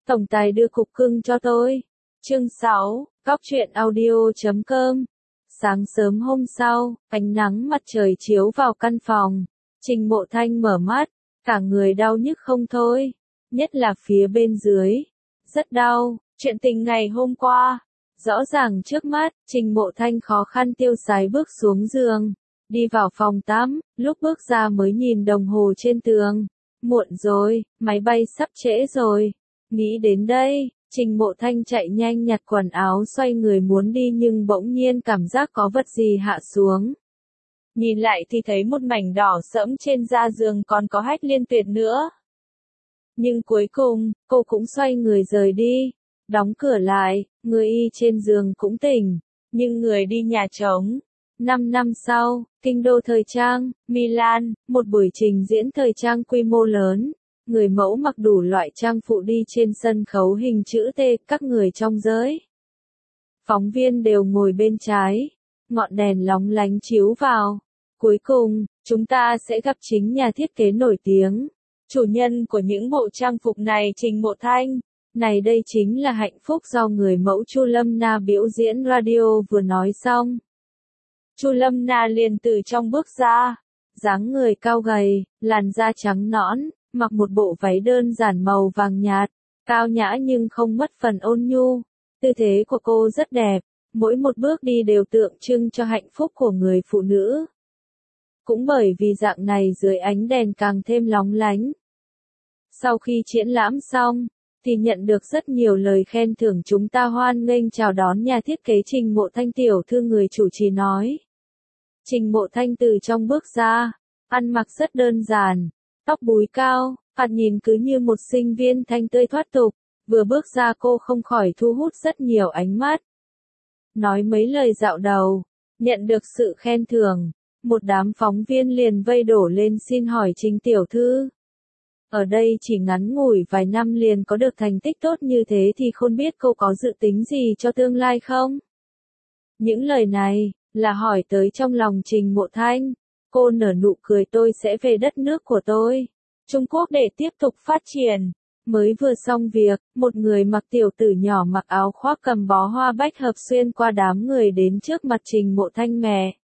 Tổng tài đưa cục cưng cho tôi. Chương 6, Góc truyện audio.com. Sáng sớm hôm sau, ánh nắng mặt trời chiếu vào căn phòng. Trình Mộ Thanh mở mắt, cả người đau nhức không thôi, nhất là phía bên dưới. Rất đau, chuyện tình ngày hôm qua. Rõ ràng trước mắt, Trình Mộ Thanh khó khăn tiêu sái bước xuống giường, đi vào phòng tắm, lúc bước ra mới nhìn đồng hồ trên tường. Muộn rồi, máy bay sắp trễ rồi. Nghĩ đến đây, Trình Mộ Thanh chạy nhanh nhặt quần áo xoay người muốn đi nhưng bỗng nhiên cảm giác có vật gì hạ xuống. Nhìn lại thì thấy một mảnh đỏ sẫm trên da giường còn có hách liên tuyệt nữa. Nhưng cuối cùng, cô cũng xoay người rời đi. Đóng cửa lại, người y trên giường cũng tỉnh, nhưng người đi nhà trống. 5 năm sau, kinh đô thời trang, Milan, một buổi trình diễn thời trang quy mô lớn. Người mẫu mặc đủ loại trang phụ đi trên sân khấu hình chữ T, các người trong giới. Phóng viên đều ngồi bên trái, ngọn đèn lóng lánh chiếu vào. Cuối cùng, chúng ta sẽ gặp chính nhà thiết kế nổi tiếng. Chủ nhân của những bộ trang phục này Trình Mộ Thanh. Này đây chính là hạnh phúc do người mẫu Chu Lâm Na biểu diễn radio vừa nói xong. Chu Lâm Na liền từ trong bước ra, dáng người cao gầy, làn da trắng nõn, mặc một bộ váy đơn giản màu vàng nhạt, cao nhã nhưng không mất phần ôn nhu. Tư thế của cô rất đẹp, mỗi một bước đi đều tượng trưng cho hạnh phúc của người phụ nữ. Cũng bởi vì dạng này dưới ánh đèn càng thêm lóng lánh. Sau khi triển lãm xong, thì nhận được rất nhiều lời khen thưởng. Chúng ta hoan nghênh chào đón nhà thiết kế Trình Mộ Thanh tiểu thư, người chủ trì nói. Trình Mộ Thanh từ trong bước ra, ăn mặc rất đơn giản, tóc búi cao, thoạt nhìn cứ như một sinh viên thanh tươi thoát tục. Vừa bước ra cô không khỏi thu hút rất nhiều ánh mắt. Nói mấy lời dạo đầu, nhận được sự khen thưởng, một đám phóng viên liền vây đổ lên xin hỏi Trình tiểu thư. Ở đây chỉ ngắn ngủi vài năm liền có được thành tích tốt như thế thì không biết cô có dự tính gì cho tương lai không? Những lời này là hỏi tới trong lòng Trình Mộ Thanh. Cô nở nụ cười, tôi sẽ về đất nước của tôi, Trung Quốc để tiếp tục phát triển. Mới vừa xong việc, một người mặc tiểu tử nhỏ mặc áo khoác cầm bó hoa bách hợp xuyên qua đám người đến trước mặt Trình Mộ Thanh. Mẹ!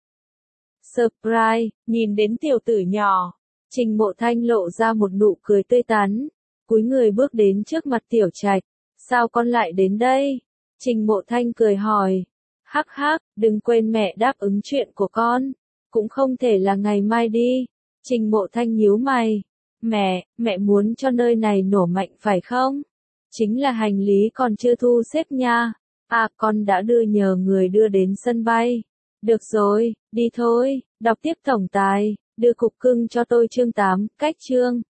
Surprise! Nhìn đến tiểu tử nhỏ, Trình Mộ Thanh lộ ra một nụ cười tươi tắn, cúi người bước đến trước mặt Tiểu Trạch. Sao con lại đến đây? Trình Mộ Thanh cười hỏi. Hắc hắc, đừng quên mẹ đáp ứng chuyện của con. Cũng không thể là ngày mai đi. Trình Mộ Thanh nhíu mày. Mẹ muốn cho nơi này nổ mạnh phải không? Chính là hành lý còn chưa thu xếp nha. À, con đã nhờ người đưa đến sân bay. Được rồi, đi thôi, đọc tiếp tổng tài. Đưa cục cưng cho tôi chương 8, cách chương.